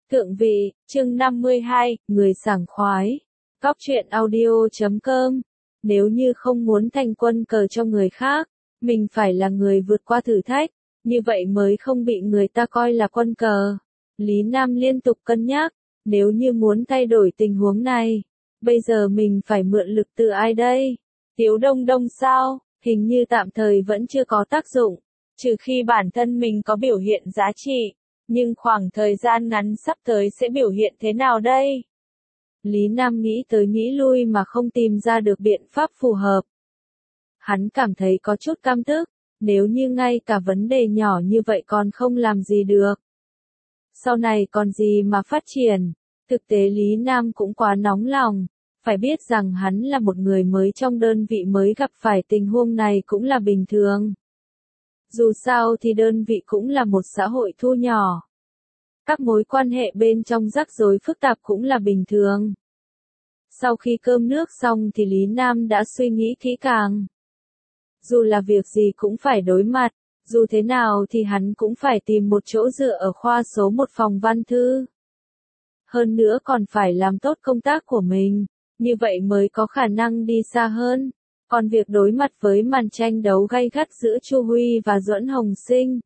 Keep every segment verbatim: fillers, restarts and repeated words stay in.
Thượng vị, chương năm mươi hai, người sảng khoái. Góc truyện audio chấm com. Nếu như không muốn thành quân cờ cho người khác, mình phải là người vượt qua thử thách, như vậy mới không bị người ta coi là quân cờ. Lý Nam liên tục cân nhắc, nếu như muốn thay đổi tình huống này, bây giờ mình phải mượn lực từ ai đây? Tiếu Đông Đông sao? Hình như tạm thời vẫn chưa có tác dụng, trừ khi bản thân mình có biểu hiện giá trị. Nhưng khoảng thời gian ngắn sắp tới sẽ biểu hiện thế nào đây? Lý Nam nghĩ tới nghĩ lui mà không tìm ra được biện pháp phù hợp. Hắn cảm thấy có chút căm tức, nếu như ngay cả vấn đề nhỏ như vậy còn không làm gì được. Sau này còn gì mà phát triển? Thực tế Lý Nam cũng quá nóng lòng, phải biết rằng hắn là một người mới trong đơn vị mới gặp phải tình huống này cũng là bình thường. Dù sao thì đơn vị cũng là một xã hội thu nhỏ. Các mối quan hệ bên trong rắc rối phức tạp cũng là bình thường. Sau khi cơm nước xong thì Lý Nam đã suy nghĩ kỹ càng. Dù là việc gì cũng phải đối mặt, dù thế nào thì hắn cũng phải tìm một chỗ dựa ở khoa số một phòng văn thư. Hơn nữa còn phải làm tốt công tác của mình, như vậy mới có khả năng đi xa hơn. Còn việc đối mặt với màn tranh đấu gay gắt giữa Chu Huy và Duẫn Hồng Sinh,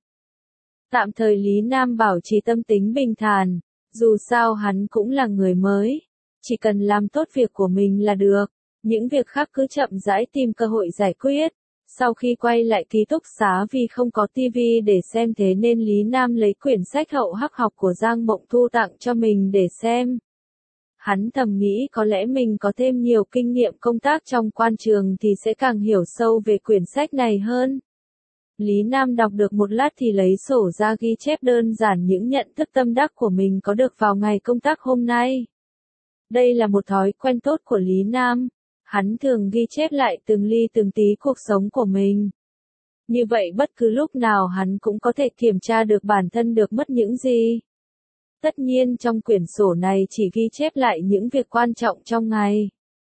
tạm thời Lý Nam bảo trì tâm tính bình thản, dù sao hắn cũng là người mới, chỉ cần làm tốt việc của mình là được, những việc khác cứ chậm rãi tìm cơ hội giải quyết. Sau khi quay lại ký túc xá vì không có tivi để xem thế nên Lý Nam lấy quyển sách Hậu Hắc học của Giang Mộng Thu tặng cho mình để xem. Hắn thầm nghĩ có lẽ mình có thêm nhiều kinh nghiệm công tác trong quan trường thì sẽ càng hiểu sâu về quyển sách này hơn. Lý Nam đọc được một lát thì lấy sổ ra ghi chép đơn giản những nhận thức tâm đắc của mình có được vào ngày công tác hôm nay. Đây là một thói quen tốt của Lý Nam, hắn thường ghi chép lại từng ly từng tí cuộc sống của mình. Như vậy bất cứ lúc nào hắn cũng có thể kiểm tra được bản thân được mất những gì. Tất nhiên trong quyển sổ này chỉ ghi chép lại những việc quan trọng trong ngày.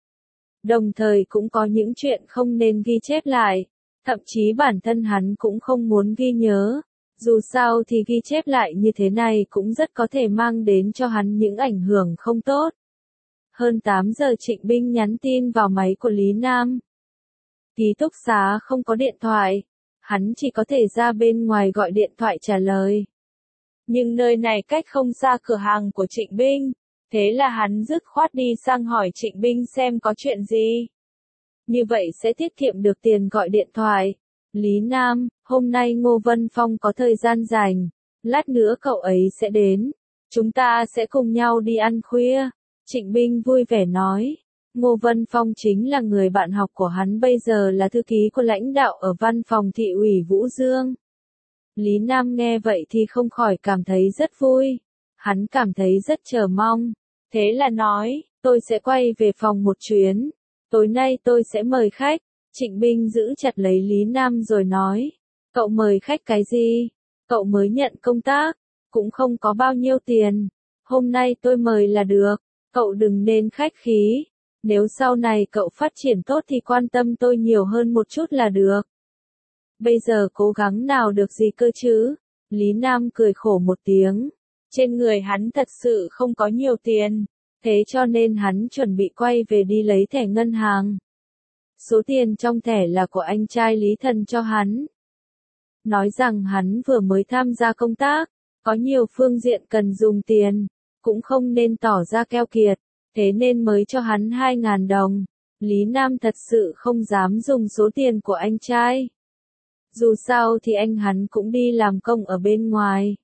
Đồng thời cũng có những chuyện không nên ghi chép lại. Thậm chí bản thân hắn cũng không muốn ghi nhớ, dù sao thì ghi chép lại như thế này cũng rất có thể mang đến cho hắn những ảnh hưởng không tốt. Hơn tám giờ Trịnh Binh nhắn tin vào máy của Lý Nam. Ký túc xá không có điện thoại, hắn chỉ có thể ra bên ngoài gọi điện thoại trả lời. Nhưng nơi này cách không xa cửa hàng của Trịnh Binh, thế là hắn dứt khoát đi sang hỏi Trịnh Binh xem có chuyện gì. Như vậy sẽ tiết kiệm được tiền gọi điện thoại. Lý Nam, hôm nay Ngô Vân Phong có thời gian rảnh, lát nữa cậu ấy sẽ đến. Chúng ta sẽ cùng nhau đi ăn khuya. Trịnh Binh vui vẻ nói. Ngô Vân Phong chính là người bạn học của hắn bây giờ là thư ký của lãnh đạo ở văn phòng thị ủy Vũ Dương. Lý Nam nghe vậy thì không khỏi cảm thấy rất vui. Hắn cảm thấy rất chờ mong. Thế là nói, tôi sẽ quay về phòng một chuyến. Tối nay tôi sẽ mời khách. Trịnh Binh giữ chặt lấy Lý Nam rồi nói. Cậu mời khách cái gì? Cậu mới nhận công tác, cũng không có bao nhiêu tiền. Hôm nay tôi mời là được. Cậu đừng nên khách khí. Nếu sau này cậu phát triển tốt thì quan tâm tôi nhiều hơn một chút là được. Bây giờ cố gắng nào được gì cơ chứ? Lý Nam cười khổ một tiếng. Trên người hắn thật sự không có nhiều tiền. Thế cho nên hắn chuẩn bị quay về đi lấy thẻ ngân hàng. Số tiền trong thẻ là của anh trai Lý Thần cho hắn. Nói rằng hắn vừa mới tham gia công tác, có nhiều phương diện cần dùng tiền, cũng không nên tỏ ra keo kiệt, thế nên mới cho hắn hai nghìn đồng. Lý Nam thật sự không dám dùng số tiền của anh trai. Dù sao thì anh hắn cũng đi làm công ở bên ngoài.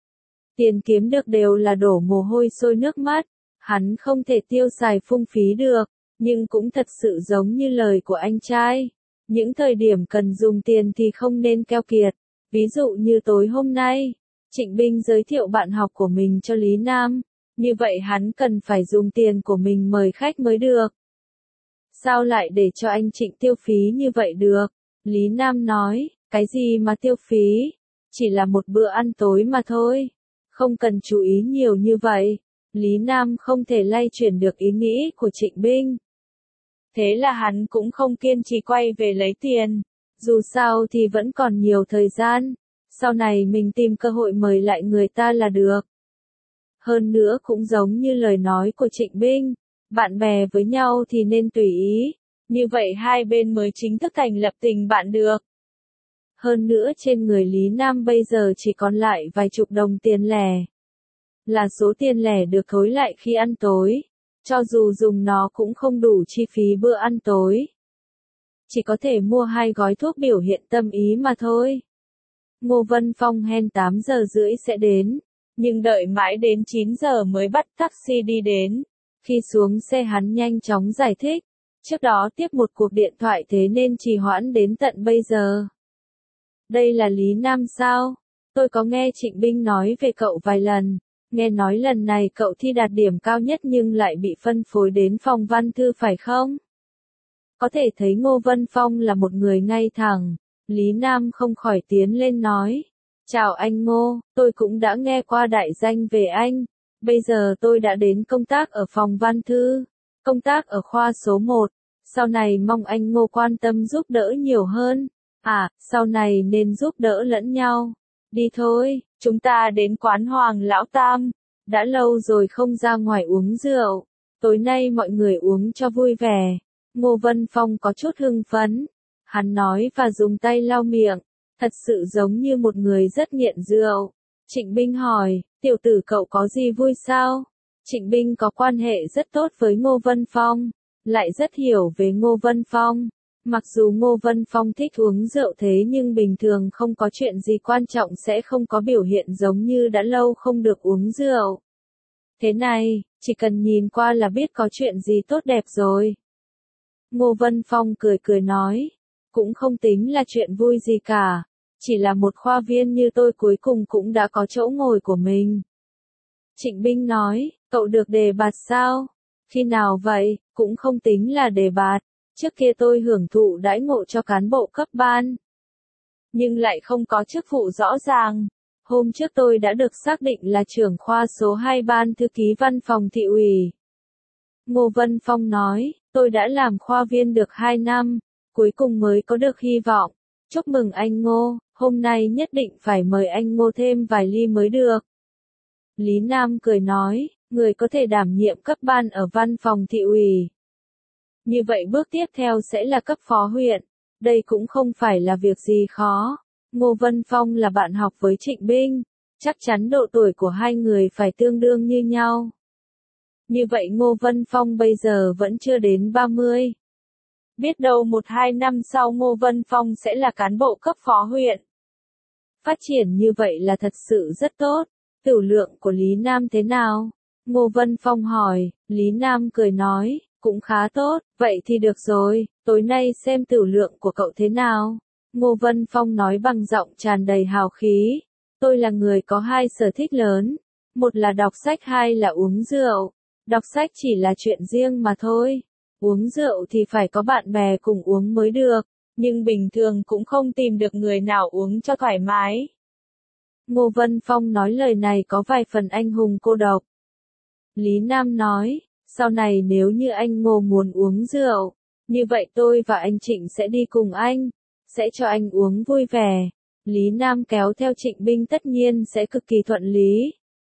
Tiền kiếm được đều là đổ mồ hôi sôi nước mắt. Hắn không thể tiêu xài phung phí được, nhưng cũng thật sự giống như lời của anh trai. Những thời điểm cần dùng tiền thì không nên keo kiệt. Ví dụ như tối hôm nay, Trịnh Binh giới thiệu bạn học của mình cho Lý Nam. Như vậy hắn cần phải dùng tiền của mình mời khách mới được. Sao lại để cho anh Trịnh tiêu phí như vậy được? Lý Nam nói, cái gì mà tiêu phí? Chỉ là một bữa ăn tối mà thôi. Không cần chú ý nhiều như vậy. Lý Nam không thể lay chuyển được ý nghĩ của Trịnh Binh. Thế là hắn cũng không kiên trì quay về lấy tiền. Dù sao thì vẫn còn nhiều thời gian. Sau này mình tìm cơ hội mời lại người ta là được. Hơn nữa cũng giống như lời nói của Trịnh Binh, bạn bè với nhau thì nên tùy ý, như vậy hai bên mới chính thức thành lập tình bạn được. Hơn nữa trên người Lý Nam bây giờ chỉ còn lại vài chục đồng tiền lẻ. Là số tiền lẻ được thối lại khi ăn tối. Cho dù dùng nó cũng không đủ chi phí bữa ăn tối. Chỉ có thể mua hai gói thuốc biểu hiện tâm ý mà thôi. Ngô Vân Phong hẹn tám giờ rưỡi sẽ đến. Nhưng đợi mãi đến chín giờ mới bắt taxi đi đến. Khi xuống xe hắn nhanh chóng giải thích. Trước đó tiếp một cuộc điện thoại thế nên trì hoãn đến tận bây giờ. Đây là Lý Nam sao? Tôi có nghe Trịnh Binh nói về cậu vài lần. Nghe nói lần này cậu thi đạt điểm cao nhất nhưng lại bị phân phối đến phòng văn thư phải không? Có thể thấy Ngô Vân Phong là một người ngay thẳng. Lý Nam không khỏi tiến lên nói. Chào anh Ngô, tôi cũng đã nghe qua đại danh về anh. Bây giờ tôi đã đến công tác ở phòng văn thư. Công tác ở khoa số một. Sau này mong anh Ngô quan tâm giúp đỡ nhiều hơn. À, sau này nên giúp đỡ lẫn nhau. Đi thôi, chúng ta đến quán Hoàng Lão Tam. Đã lâu rồi không ra ngoài uống rượu. Tối nay mọi người uống cho vui vẻ. Ngô Vân Phong có chút hưng phấn. Hắn nói và dùng tay lau miệng. Thật sự giống như một người rất nghiện rượu. Trịnh Binh hỏi, tiểu tử cậu có gì vui sao? Trịnh Binh có quan hệ rất tốt với Ngô Vân Phong. Lại rất hiểu về Ngô Vân Phong. Mặc dù Ngô Vân Phong thích uống rượu thế nhưng bình thường không có chuyện gì quan trọng sẽ không có biểu hiện giống như đã lâu không được uống rượu. Thế này, chỉ cần nhìn qua là biết có chuyện gì tốt đẹp rồi. Ngô Vân Phong cười cười nói, cũng không tính là chuyện vui gì cả, chỉ là một khoa viên như tôi cuối cùng cũng đã có chỗ ngồi của mình. Trịnh Binh nói, cậu được đề bạt sao? Khi nào vậy? Cũng không tính là đề bạt. Trước kia tôi hưởng thụ đãi ngộ cho cán bộ cấp ban. Nhưng lại không có chức vụ rõ ràng. Hôm trước tôi đã được xác định là trưởng khoa số hai ban thư ký văn phòng thị ủy. Ngô Vân Phong nói, tôi đã làm khoa viên được hai năm, cuối cùng mới có được hy vọng. Chúc mừng anh Ngô, hôm nay nhất định phải mời anh Ngô thêm vài ly mới được. Lý Nam cười nói, người có thể đảm nhiệm cấp ban ở văn phòng thị ủy. Như vậy bước tiếp theo sẽ là cấp phó huyện. Đây cũng không phải là việc gì khó. Ngô Vân Phong là bạn học với Trịnh Binh. Chắc chắn độ tuổi của hai người phải tương đương như nhau. Như vậy Ngô Vân Phong bây giờ vẫn chưa đến ba mươi. Biết đâu một hai năm sau Ngô Vân Phong sẽ là cán bộ cấp phó huyện. Phát triển như vậy là thật sự rất tốt. Tửu lượng của Lý Nam thế nào? Ngô Vân Phong hỏi. Lý Nam cười nói, cũng khá tốt, vậy thì được rồi, tối nay xem tửu lượng của cậu thế nào. Ngô Vân Phong nói bằng giọng tràn đầy hào khí. Tôi là người có hai sở thích lớn. Một là đọc sách, hai là uống rượu. Đọc sách chỉ là chuyện riêng mà thôi. Uống rượu thì phải có bạn bè cùng uống mới được. Nhưng bình thường cũng không tìm được người nào uống cho thoải mái. Ngô Vân Phong nói lời này có vài phần anh hùng cô độc. Lý Nam nói, sau này nếu như anh Ngô muốn uống rượu, như vậy tôi và anh Trịnh sẽ đi cùng anh, sẽ cho anh uống vui vẻ. Lý Nam kéo theo Trịnh Binh tất nhiên sẽ cực kỳ thuận lý.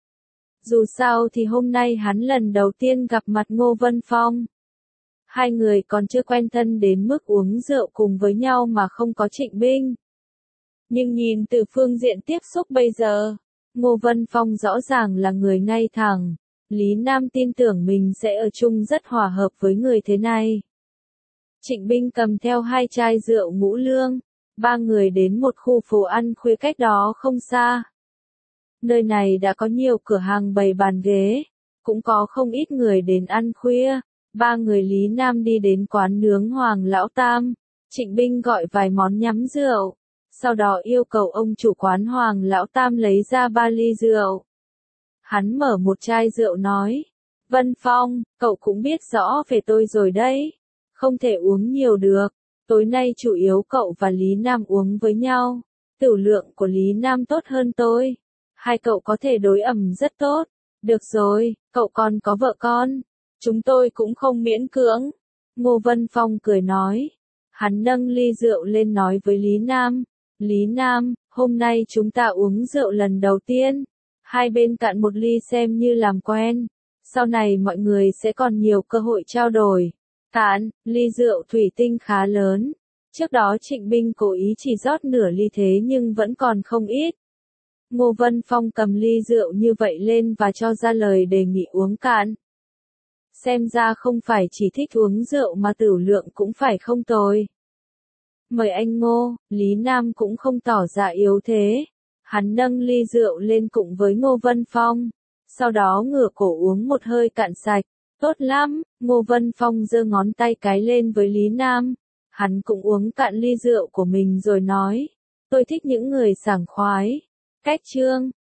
Dù sao thì hôm nay hắn lần đầu tiên gặp mặt Ngô Vân Phong. Hai người còn chưa quen thân đến mức uống rượu cùng với nhau mà không có Trịnh Binh. Nhưng nhìn từ phương diện tiếp xúc bây giờ, Ngô Vân Phong rõ ràng là người ngay thẳng. Lý Nam tin tưởng mình sẽ ở chung rất hòa hợp với người thế này. Trịnh Binh cầm theo hai chai rượu ngũ lương. Ba người đến một khu phố ăn khuya cách đó không xa. Nơi này đã có nhiều cửa hàng bày bàn ghế. Cũng có không ít người đến ăn khuya. Ba người Lý Nam đi đến quán nướng Hoàng Lão Tam. Trịnh Binh gọi vài món nhắm rượu. Sau đó yêu cầu ông chủ quán Hoàng Lão Tam lấy ra ba ly rượu. Hắn mở một chai rượu nói. Vân Phong, cậu cũng biết rõ về tôi rồi đấy. Không thể uống nhiều được. Tối nay chủ yếu cậu và Lý Nam uống với nhau. Tửu lượng của Lý Nam tốt hơn tôi. Hai cậu có thể đối ẩm rất tốt. Được rồi, cậu còn có vợ con. Chúng tôi cũng không miễn cưỡng. Ngô Vân Phong cười nói. Hắn nâng ly rượu lên nói với Lý Nam. Lý Nam, hôm nay chúng ta uống rượu lần đầu tiên. Hai bên cạn một ly xem như làm quen. Sau này mọi người sẽ còn nhiều cơ hội trao đổi. Cạn, ly rượu thủy tinh khá lớn. Trước đó Trịnh Binh cố ý chỉ rót nửa ly thế nhưng vẫn còn không ít. Ngô Vân Phong cầm ly rượu như vậy lên và cho ra lời đề nghị uống cạn. Xem ra không phải chỉ thích uống rượu mà tửu lượng cũng phải không tồi. Mời anh Ngô, Lý Nam cũng không tỏ ra yếu thế. Hắn nâng ly rượu lên cùng với Ngô Vân Phong. Sau đó ngửa cổ uống một hơi cạn sạch. Tốt lắm, Ngô Vân Phong giơ ngón tay cái lên với Lý Nam. Hắn cũng uống cạn ly rượu của mình rồi nói. Tôi thích những người sảng khoái. Cách chương